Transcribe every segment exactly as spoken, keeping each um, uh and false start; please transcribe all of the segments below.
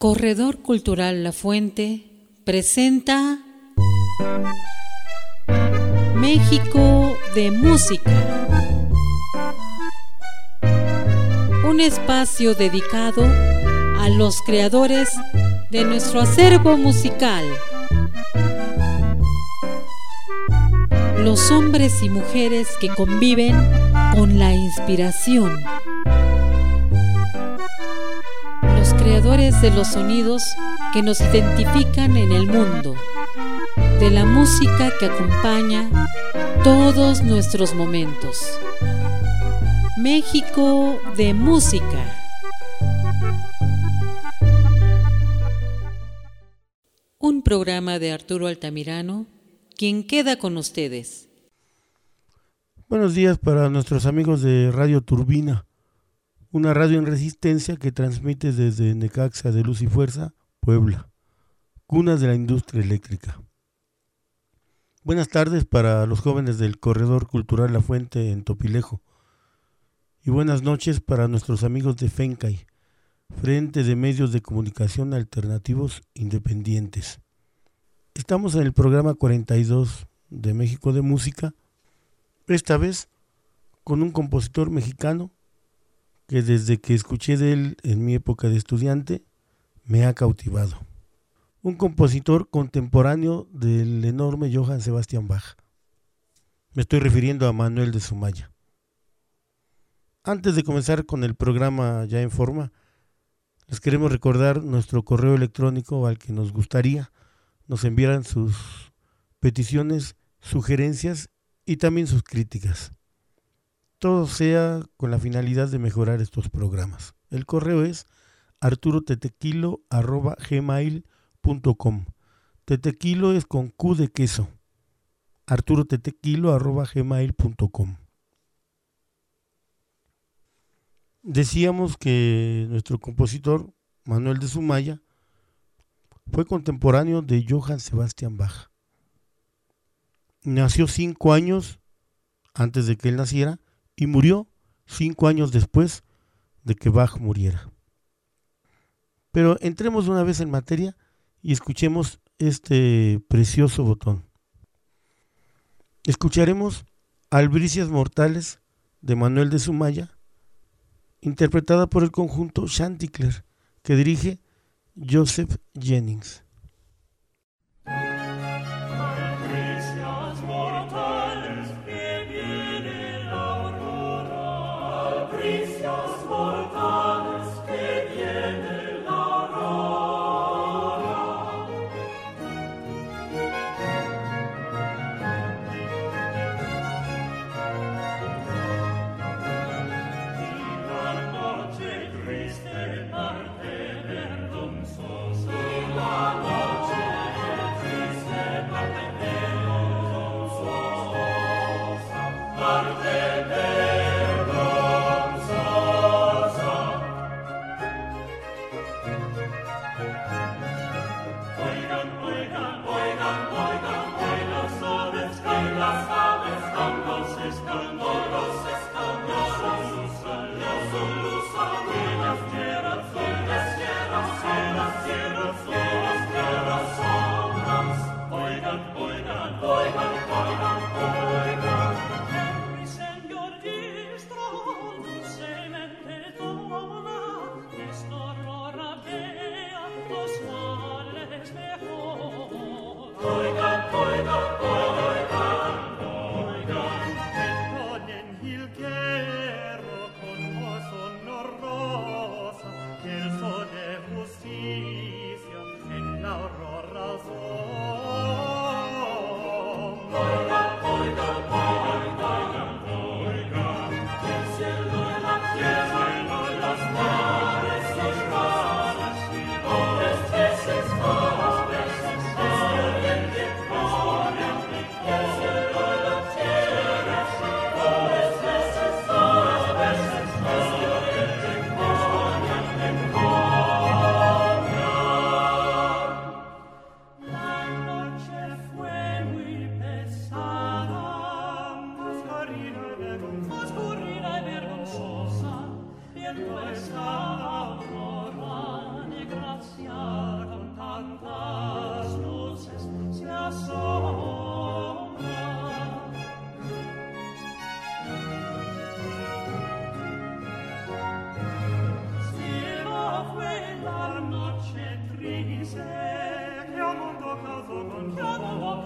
Corredor Cultural La Fuente presenta México de Música, un espacio dedicado a los creadores de nuestro acervo musical, los hombres y mujeres que conviven con la inspiración, los creadores de los sonidos que nos identifican en el mundo, de la música que acompaña todos nuestros momentos. México de Música. Un programa de Arturo Altamirano, quien queda con ustedes. Buenos días para nuestros amigos de Radio Turbina, una radio en resistencia que transmite desde Necaxa de Luz y Fuerza, Puebla, cunas de la industria eléctrica. Buenas tardes para los jóvenes del Corredor Cultural La Fuente en Topilejo, y buenas noches para nuestros amigos de FENCAI, Frente de Medios de Comunicación Alternativos Independientes. Estamos en el programa cuarenta y dos de México de Música, esta vez con un compositor mexicano que desde que escuché de él en mi época de estudiante me ha cautivado. Un compositor contemporáneo del enorme Johann Sebastian Bach. Me estoy refiriendo a Manuel de Sumaya. Antes de comenzar con el programa ya en forma, les queremos recordar nuestro correo electrónico al que nos gustaría nos enviaran sus peticiones, sugerencias y también sus críticas. Todo sea con la finalidad de mejorar estos programas. El correo es arturotetequilo arroba gmail punto com. Tetequilo es con Q de queso. arturotetequilo arroba gmail punto com. Decíamos que nuestro compositor, Manuel de Sumaya, fue contemporáneo de Johann Sebastian Bach. Nació cinco años antes de que él naciera y murió cinco años después de que Bach muriera. Pero entremos una vez en materia y escuchemos este precioso botón. Escucharemos Albricias Mortales de Manuel de Sumaya, interpretada por el conjunto Chanticleer, que dirige Joseph Jennings. Triste parte vergonzosa,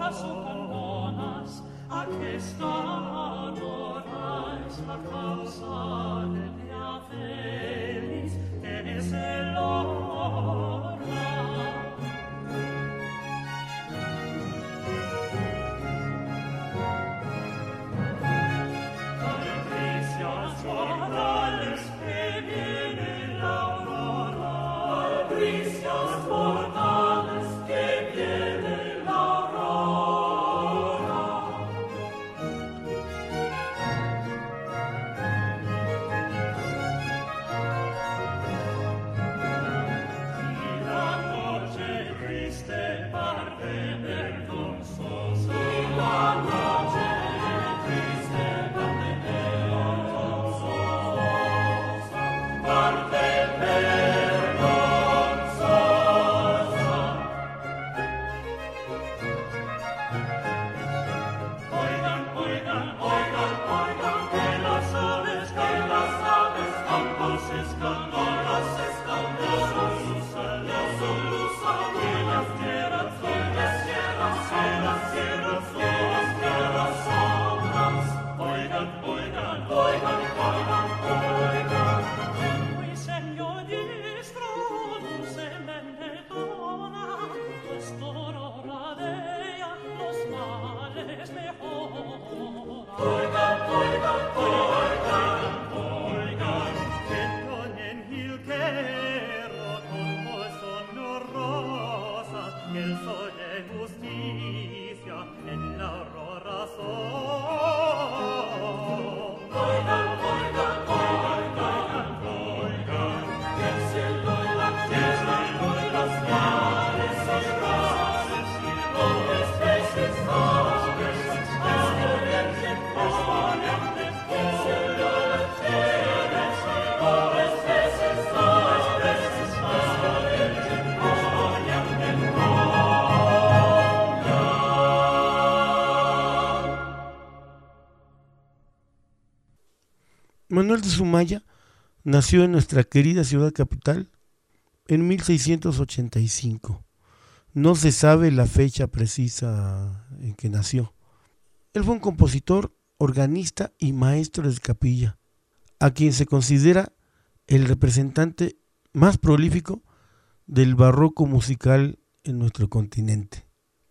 Manuel de Sumaya nació en nuestra querida ciudad capital en mil seiscientos ochenta y cinco. No se sabe la fecha precisa en que nació. Él fue un compositor, organista y maestro de capilla, a quien se considera el representante más prolífico del barroco musical en nuestro continente.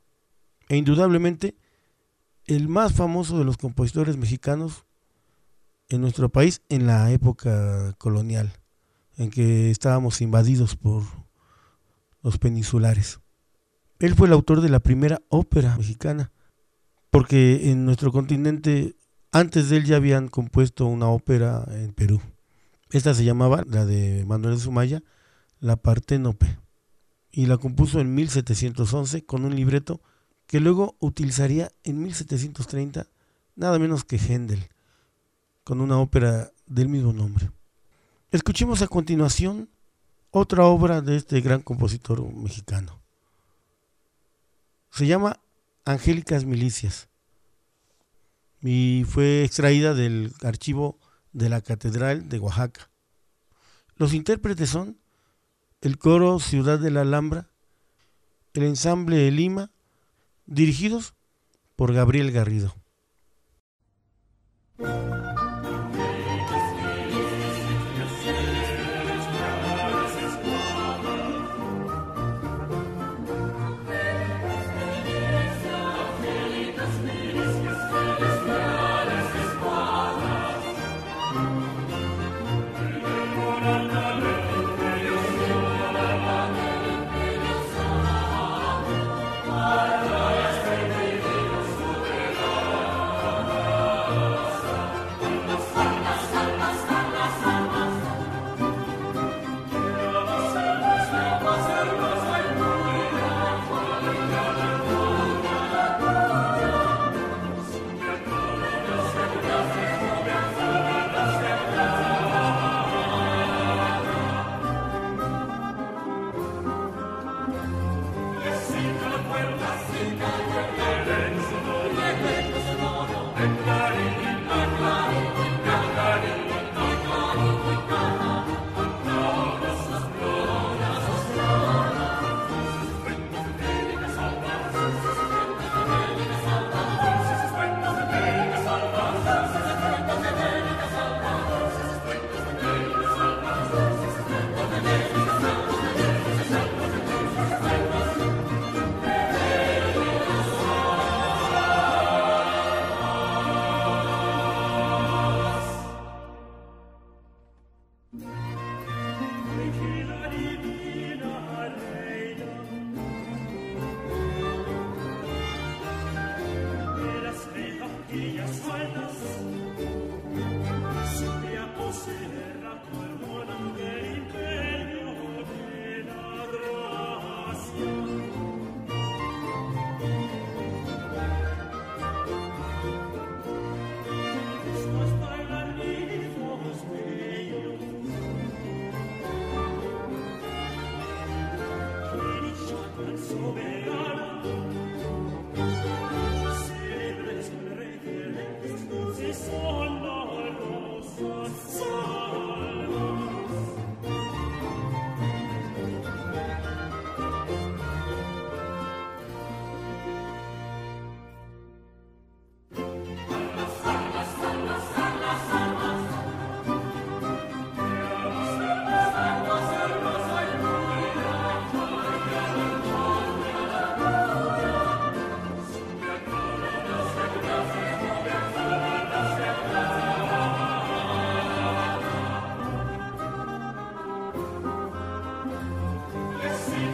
E indudablemente el más famoso de los compositores mexicanos en nuestro país en la época colonial, en que estábamos invadidos por los peninsulares. Él fue el autor de la primera ópera mexicana, porque en nuestro continente antes de él ya habían compuesto una ópera en Perú. Esta se llamaba, la de Manuel de Sumaya, La Parténope, y la compuso en mil setecientos once con un libreto que luego utilizaría en mil setecientos treinta nada menos que Händel, con una ópera del mismo nombre. Escuchemos a continuación otra obra de este gran compositor mexicano. Se llama Angélicas Milicias y fue extraída del archivo de la Catedral de Oaxaca. Los intérpretes son el coro Ciudad de la Alhambra, el ensamble de Lima, dirigidos por Gabriel Garrido.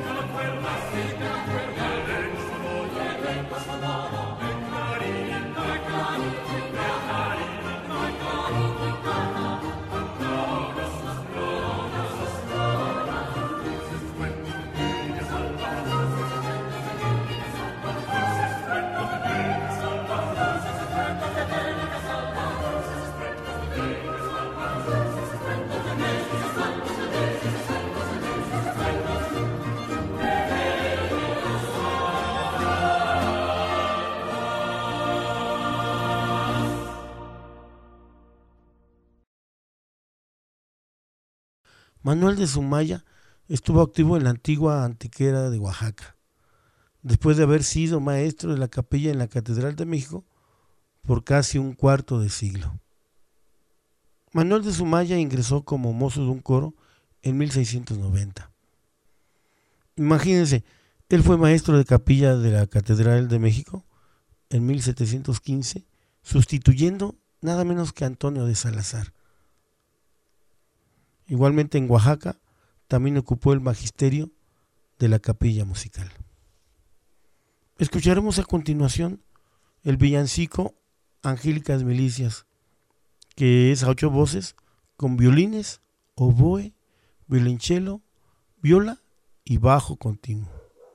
Manuel de Sumaya estuvo activo en la antigua Antequera de Oaxaca, después de haber sido maestro de la capilla en la Catedral de México por casi un cuarto de siglo. Manuel de Sumaya ingresó como mozo de un coro en mil seiscientos noventa. Imagínense, él fue maestro de capilla de la Catedral de México en mil setecientos quince, sustituyendo nada menos que a Antonio de Salazar. Igualmente en Oaxaca también ocupó el magisterio de la capilla musical. Escucharemos a continuación el villancico Angélicas Milicias, que es a ocho voces con violines, oboe, violonchelo, viola y bajo continuo.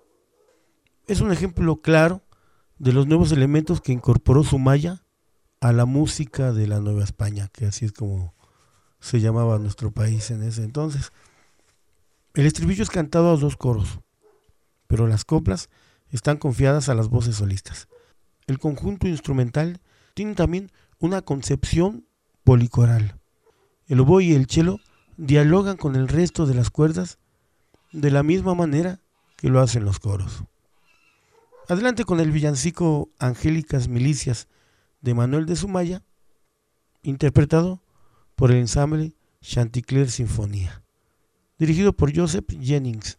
Es un ejemplo claro de los nuevos elementos que incorporó Sumaya a la música de la Nueva España, que así es como se llamaba nuestro país en ese entonces. El estribillo es cantado a dos coros, pero las coplas están confiadas a las voces solistas. El conjunto instrumental tiene también una concepción policoral. El oboe y el cello dialogan con el resto de las cuerdas de la misma manera que lo hacen los coros. Adelante con el villancico Angélicas Milicias de Manuel de Sumaya, interpretado por el ensamble Chanticleer Sinfonía, dirigido por Joseph Jennings.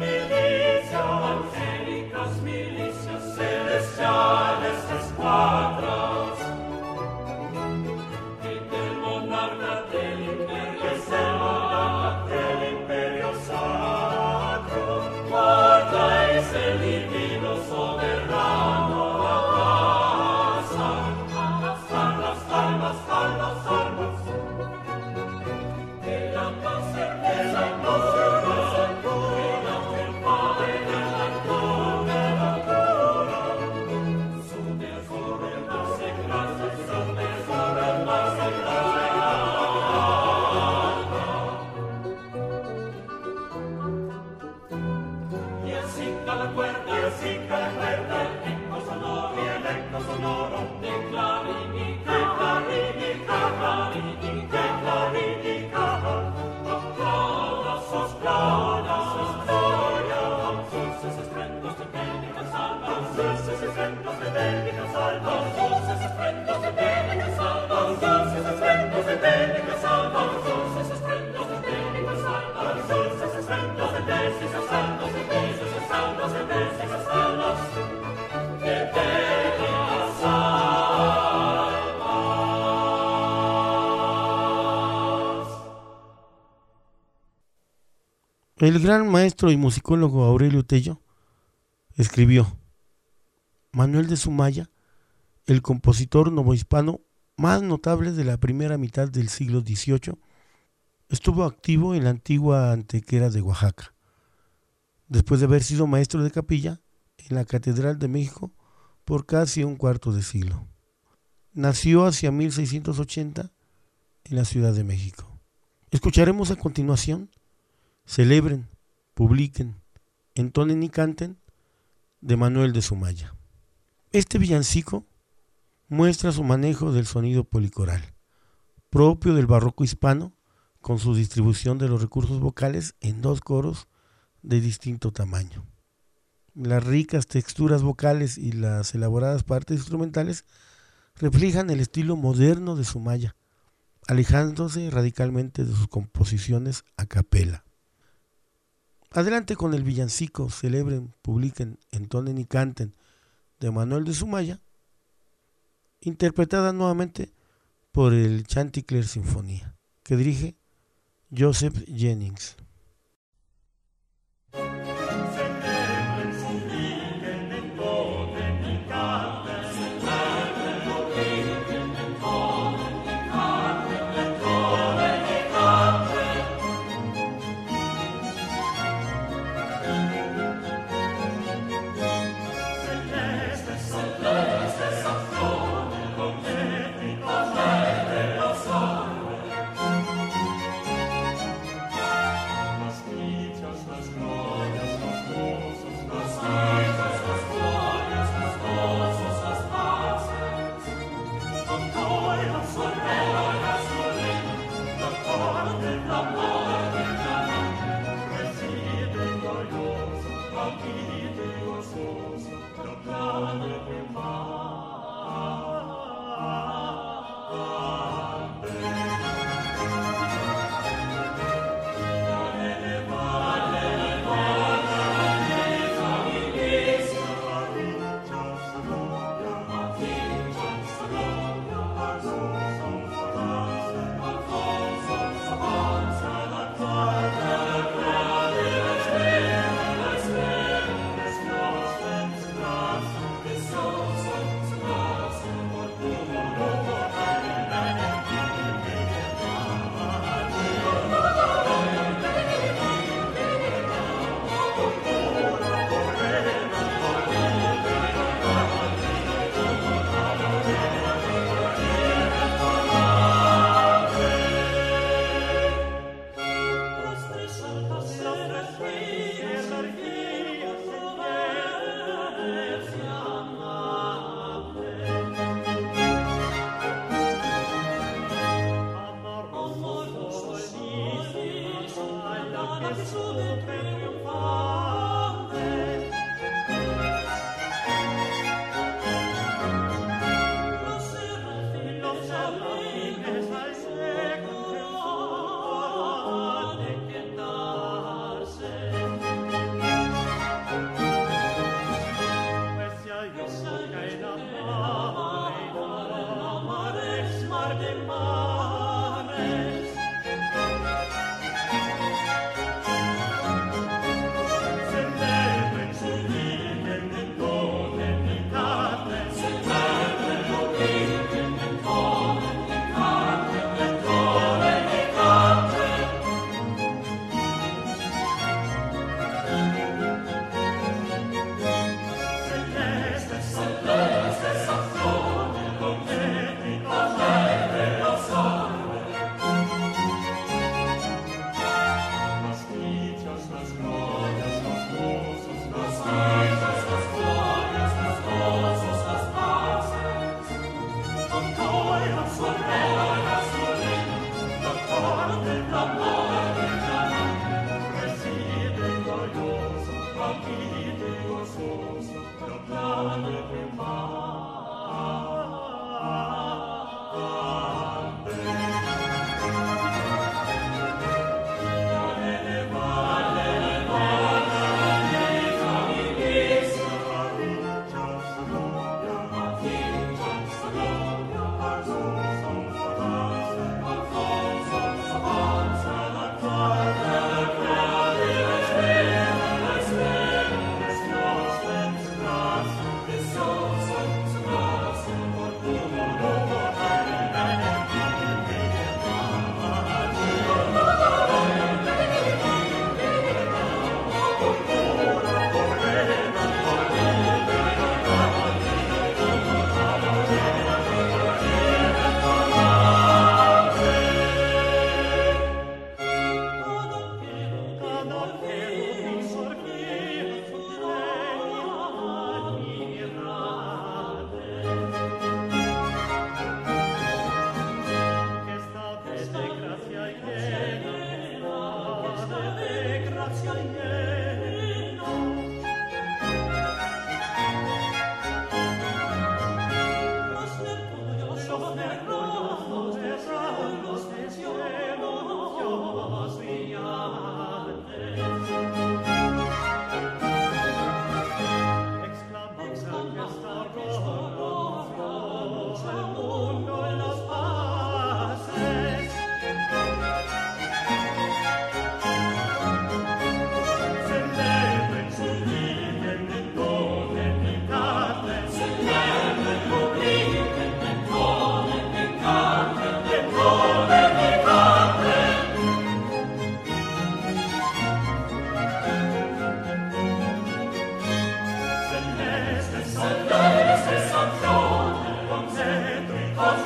Celestiales escuadras El gran maestro y musicólogo Aurelio Tello escribió: Manuel de Sumaya, el compositor novohispano más notable de la primera mitad del siglo dieciocho, estuvo activo en la antigua Antequera de Oaxaca. Después de haber sido maestro de capilla en la Catedral de México por casi un cuarto de siglo. Nació hacia mil seiscientos ochenta en la Ciudad de México. Escucharemos a continuación Celebren, publiquen, entonen y canten de Manuel de Sumaya. Este villancico muestra su manejo del sonido policoral, propio del barroco hispano, con su distribución de los recursos vocales en dos coros de distinto tamaño. Las ricas texturas vocales y las elaboradas partes instrumentales reflejan el estilo moderno de Sumaya, alejándose radicalmente de sus composiciones a capela. Adelante con el villancico Celebren, publiquen, entonen y canten de Manuel de Sumaya, interpretada nuevamente por el Chanticleer Sinfonía, que dirige Joseph Jennings.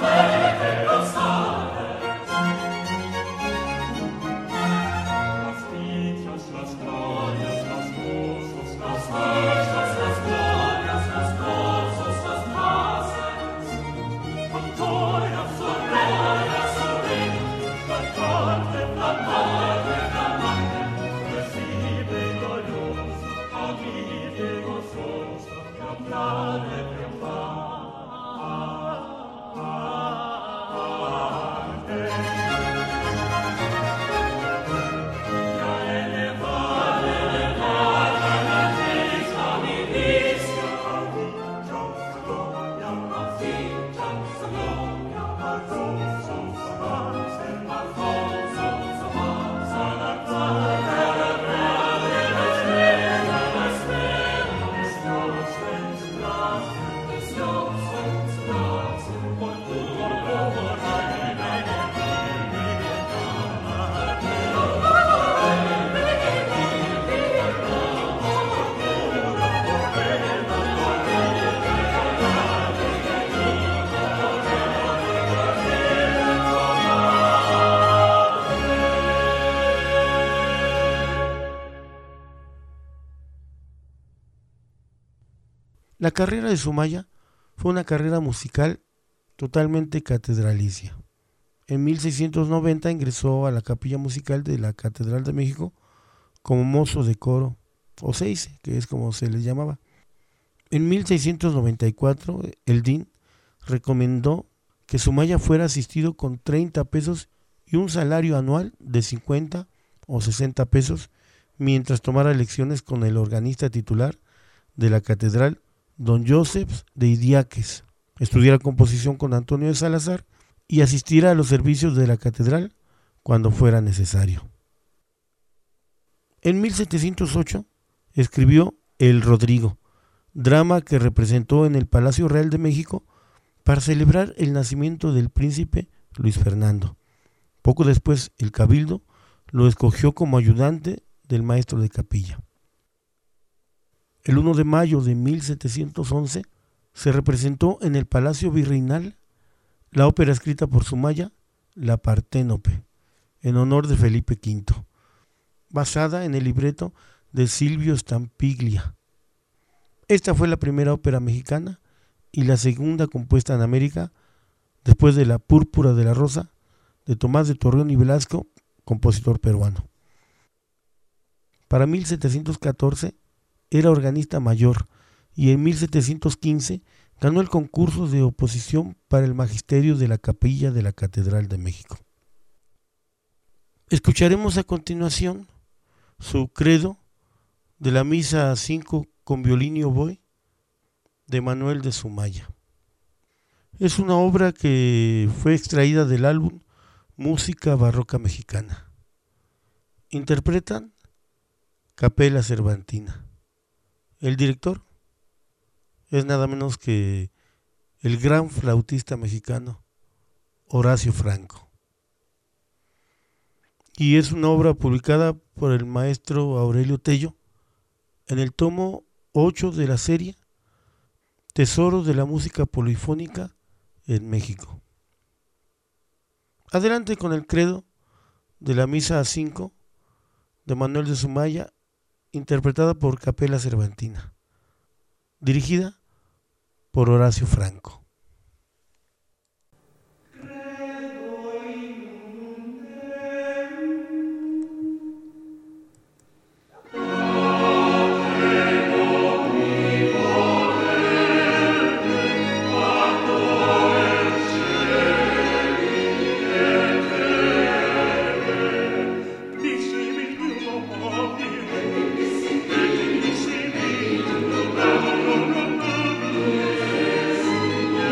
La carrera de Sumaya fue una carrera musical totalmente catedralicia. En mil seiscientos noventa ingresó a la capilla musical de la Catedral de México como mozo de coro, o seice, que es como se les llamaba. En mil seiscientos noventa y cuatro, el D I N recomendó que Sumaya fuera asistido con treinta pesos y un salario anual de cincuenta o sesenta pesos, mientras tomara lecciones con el organista titular de la catedral, don Joseph de Idiáquez, estudiara composición con Antonio de Salazar y asistiera a los servicios de la catedral cuando fuera necesario. En mil setecientos ocho escribió El Rodrigo, drama que representó en el Palacio Real de México para celebrar el nacimiento del príncipe Luis Fernando. Poco después, el Cabildo lo escogió como ayudante del maestro de capilla. El primero de mayo de mil setecientos once se representó en el Palacio Virreinal la ópera escrita por Sumaya, La Parténope, en honor de Felipe quinto, basada en el libreto de Silvio Stampiglia. Esta fue la primera ópera mexicana y la segunda compuesta en América, después de La Púrpura de la Rosa, de Tomás de Torreón y Velasco, compositor peruano. Para mil setecientos catorce era organista mayor y en mil setecientos quince ganó el concurso de oposición para el magisterio de la capilla de la Catedral de México. Escucharemos a continuación su credo de la misa cinco con violín y oboe de Manuel de Sumaya. Es una obra que fue extraída del álbum Música Barroca Mexicana. Interpretan Capella Cervantina. El director es nada menos que el gran flautista mexicano Horacio Franco. Y es una obra publicada por el maestro Aurelio Tello en el tomo ocho de la serie Tesoros de la Música Polifónica en México. Adelante con el credo de la misa cinco de Manuel de Sumaya, interpretada por Capella Cervantina, dirigida por Horacio Franco. Thank you.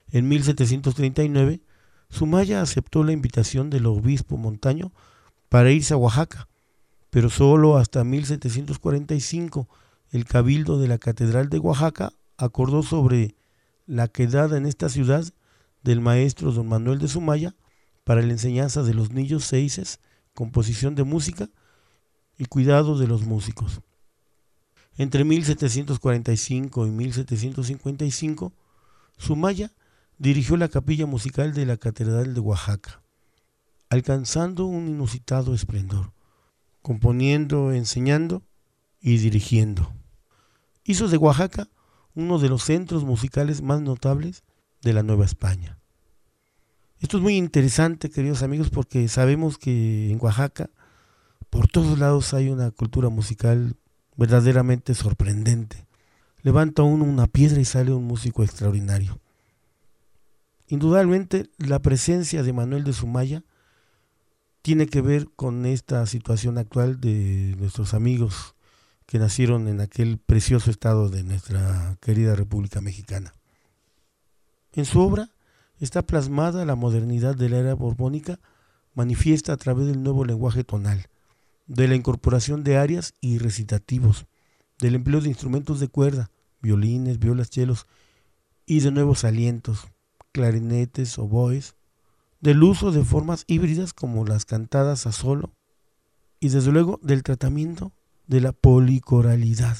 En mil setecientos treinta y nueve, Zumaya aceptó la invitación del obispo Montaño para irse a Oaxaca, pero solo hasta mil setecientos cuarenta y cinco el cabildo de la Catedral de Oaxaca acordó sobre la quedada en esta ciudad del maestro don Manuel de Zumaya para la enseñanza de los niños seises, composición de música y cuidado de los músicos. Entre mil setecientos cuarenta y cinco y mil setecientos cincuenta y cinco, Zumaya dirigió la capilla musical de la Catedral de Oaxaca, alcanzando un inusitado esplendor, componiendo, enseñando y dirigiendo. Hizo de Oaxaca uno de los centros musicales más notables de la Nueva España. Esto es muy interesante, queridos amigos, porque sabemos que en Oaxaca por todos lados hay una cultura musical verdaderamente sorprendente. Levanta uno una piedra y sale un músico extraordinario. Indudablemente la presencia de Manuel de Zumaya tiene que ver con esta situación actual de nuestros amigos que nacieron en aquel precioso estado de nuestra querida República Mexicana. En su obra está plasmada la modernidad de la era borbónica, manifiesta a través del nuevo lenguaje tonal, de la incorporación de arias y recitativos, del empleo de instrumentos de cuerda, violines, violas, chelos y de nuevos alientos, clarinetes, oboes, del uso de formas híbridas como las cantadas a solo y desde luego del tratamiento de la policoralidad.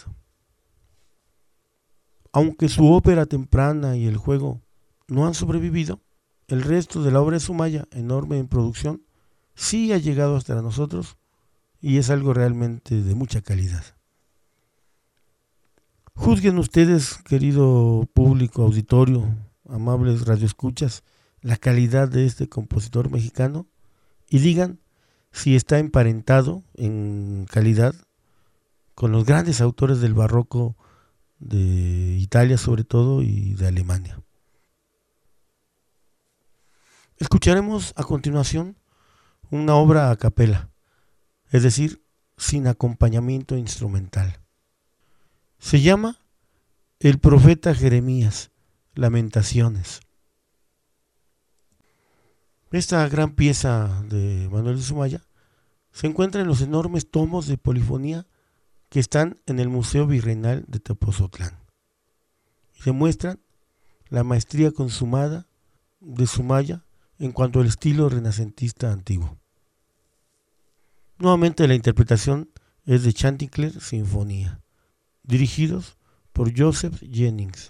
Aunque su ópera temprana y el juego no han sobrevivido, el resto de la obra de Zumaya, enorme en producción, sí ha llegado hasta nosotros y es algo realmente de mucha calidad. Juzguen ustedes, querido público, auditorio, amables radioescuchas, la calidad de este compositor mexicano y digan si está emparentado en calidad con los grandes autores del barroco de Italia sobre todo y de Alemania. Escucharemos a continuación una obra a capela, es decir, sin acompañamiento instrumental. Se llama El profeta Jeremías, Lamentaciones. Esta gran pieza de Manuel de Zumaya se encuentra en los enormes tomos de polifonía que están en el Museo Virreinal de Tepozotlán y demuestran la maestría consumada de Zumaya en cuanto al estilo renacentista antiguo. Nuevamente la interpretación es de Chanticleer Sinfonía, dirigidos por Joseph Jennings.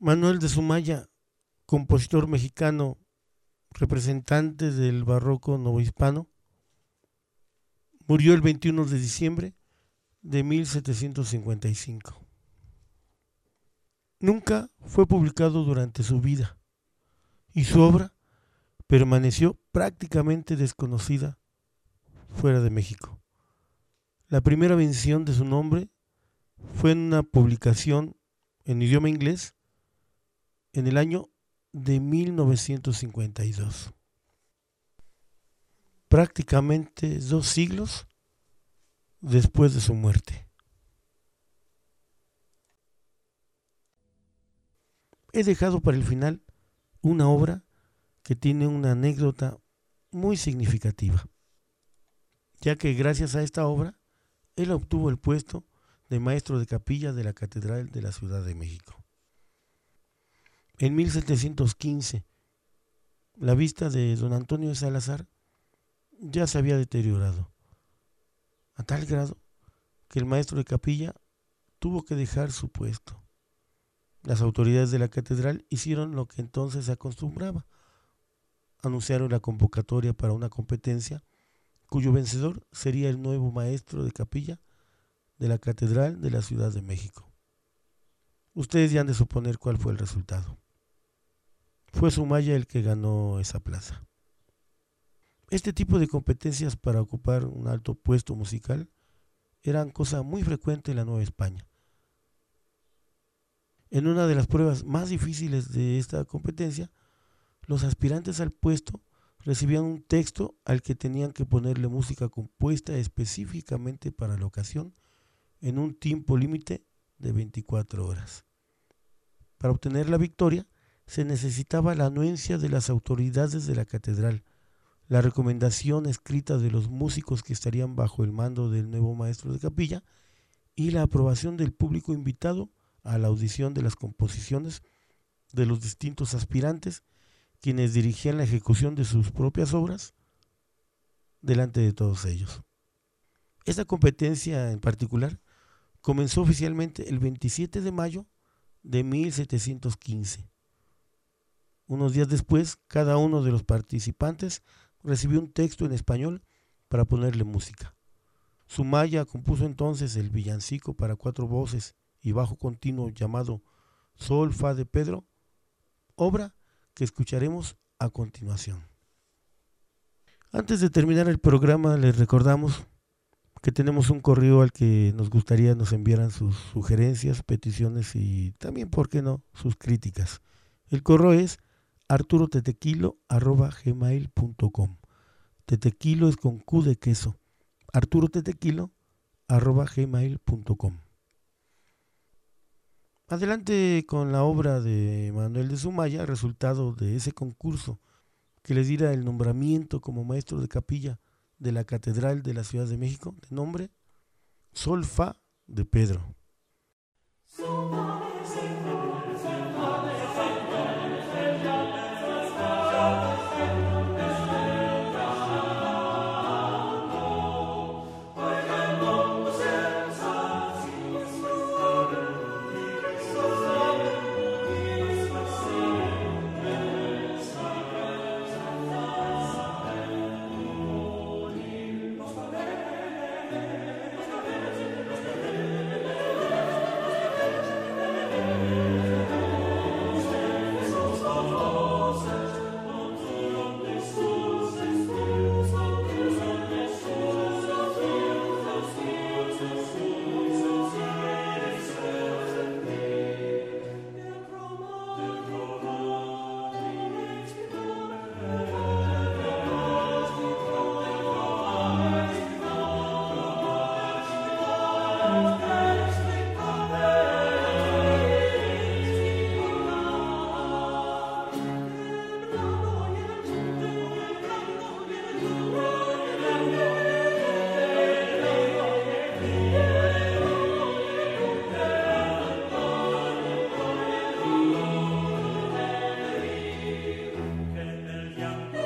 Manuel de Sumaya, compositor mexicano, representante del barroco novohispano, murió el veintiuno de diciembre de mil setecientos cincuenta y cinco. Nunca fue publicado durante su vida y su obra permaneció prácticamente desconocida fuera de México. La primera mención de su nombre fue en una publicación en idioma inglés en el año de mil novecientos cincuenta y dos. Prácticamente dos siglos después de su muerte. He dejado para el final una obra que tiene una anécdota muy significativa, ya que gracias a esta obra él obtuvo el puesto de maestro de capilla de la Catedral de la Ciudad de México. En mil setecientos quince, la vista de don Antonio de Salazar ya se había deteriorado, a tal grado que el maestro de capilla tuvo que dejar su puesto. Las autoridades de la catedral hicieron lo que entonces se acostumbraba. Anunciaron la convocatoria para una competencia cuyo vencedor sería el nuevo maestro de capilla de la Catedral de la Ciudad de México. Ustedes ya han de suponer cuál fue el resultado. Fue Sumaya el que ganó esa plaza. Este tipo de competencias para ocupar un alto puesto musical eran cosa muy frecuente en la Nueva España. En una de las pruebas más difíciles de esta competencia, los aspirantes al puesto recibían un texto al que tenían que ponerle música compuesta específicamente para la ocasión en un tiempo límite de veinticuatro horas. Para obtener la victoria se necesitaba la anuencia de las autoridades de la catedral, la recomendación escrita de los músicos que estarían bajo el mando del nuevo maestro de capilla y la aprobación del público invitado a la audición de las composiciones de los distintos aspirantes, quienes dirigían la ejecución de sus propias obras delante de todos ellos. Esta competencia en particular comenzó oficialmente el veintisiete de mayo de mil setecientos quince. Unos días después, cada uno de los participantes recibió un texto en español para ponerle música. Sumaya compuso entonces el villancico para cuatro voces y bajo continuo llamado Sol Fa de Pedro, obra que escucharemos a continuación. Antes de terminar el programa, les recordamos que tenemos un correo al que nos gustaría nos enviaran sus sugerencias, peticiones y también, ¿por qué no?, sus críticas. El correo es arturo tetequilo arroba gmail punto com. Tetequilo es con Q de queso. arturo tetequilo arroba gmail punto com. Adelante con la obra de Manuel de Sumaya, resultado de ese concurso que les diera el nombramiento como maestro de capilla de la Catedral de la Ciudad de México, de nombre Sol Fa de Pedro. Young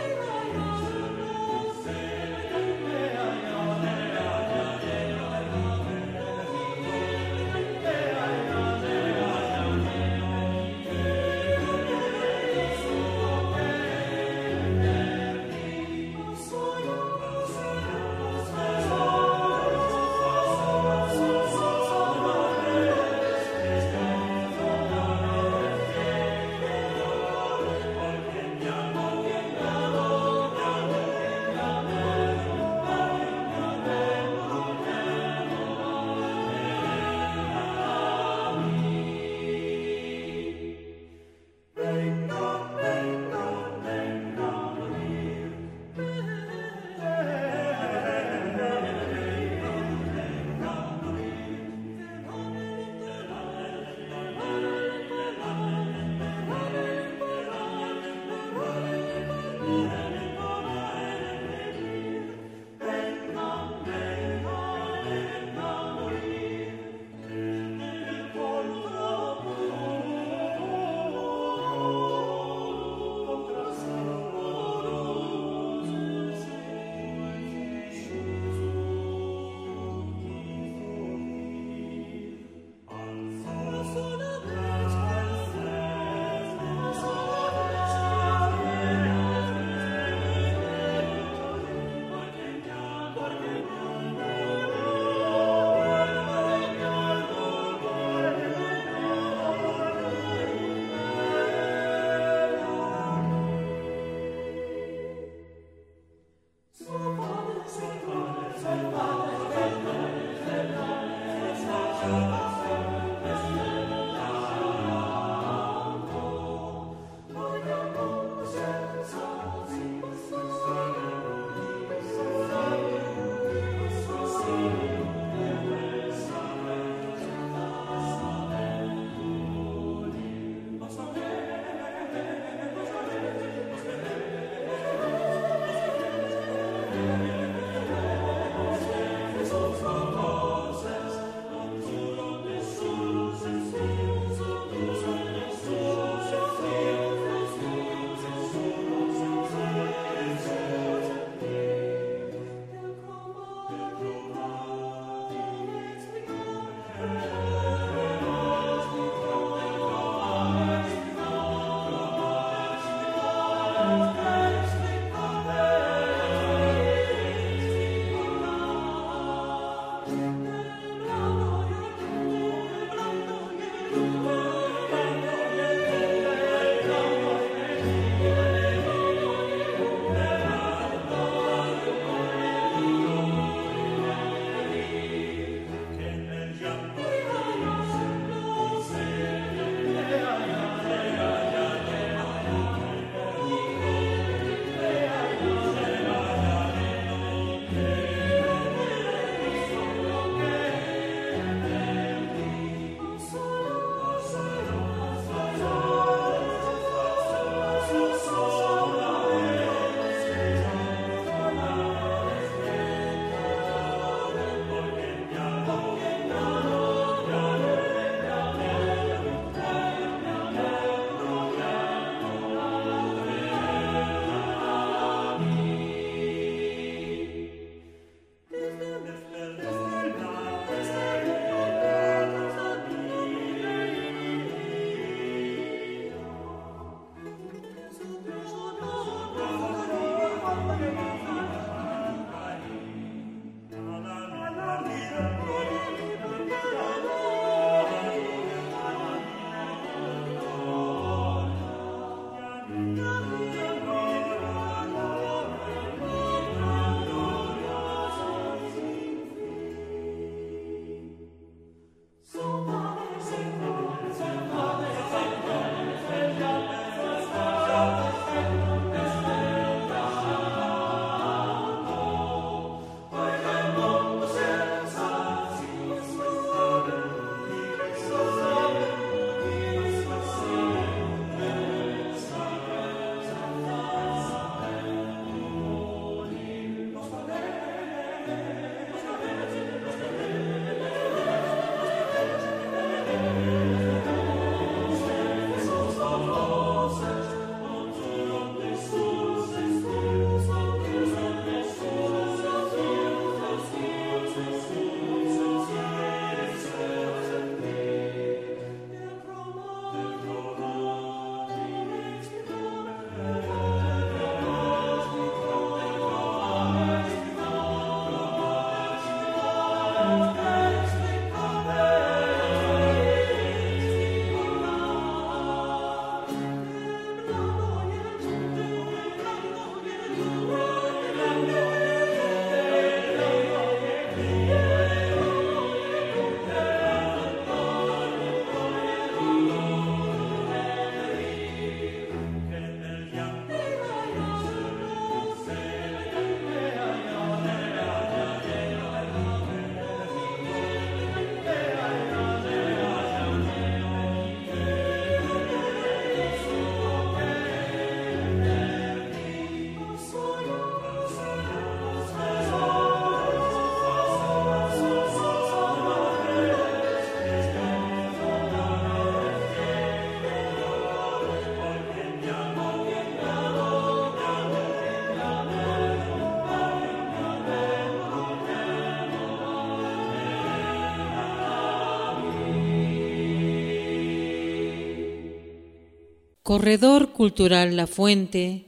Corredor Cultural La Fuente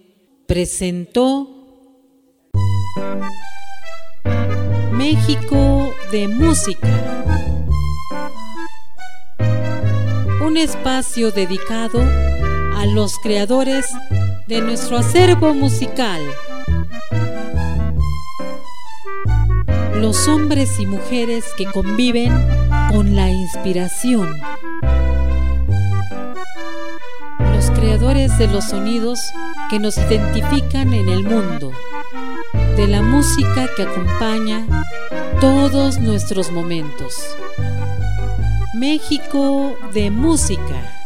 presentó México de Música, un espacio dedicado a los creadores de nuestro acervo musical, los hombres y mujeres que conviven con la inspiración, los creadores de los sonidos que nos identifican en el mundo, de la música que acompaña todos nuestros momentos. México de Música.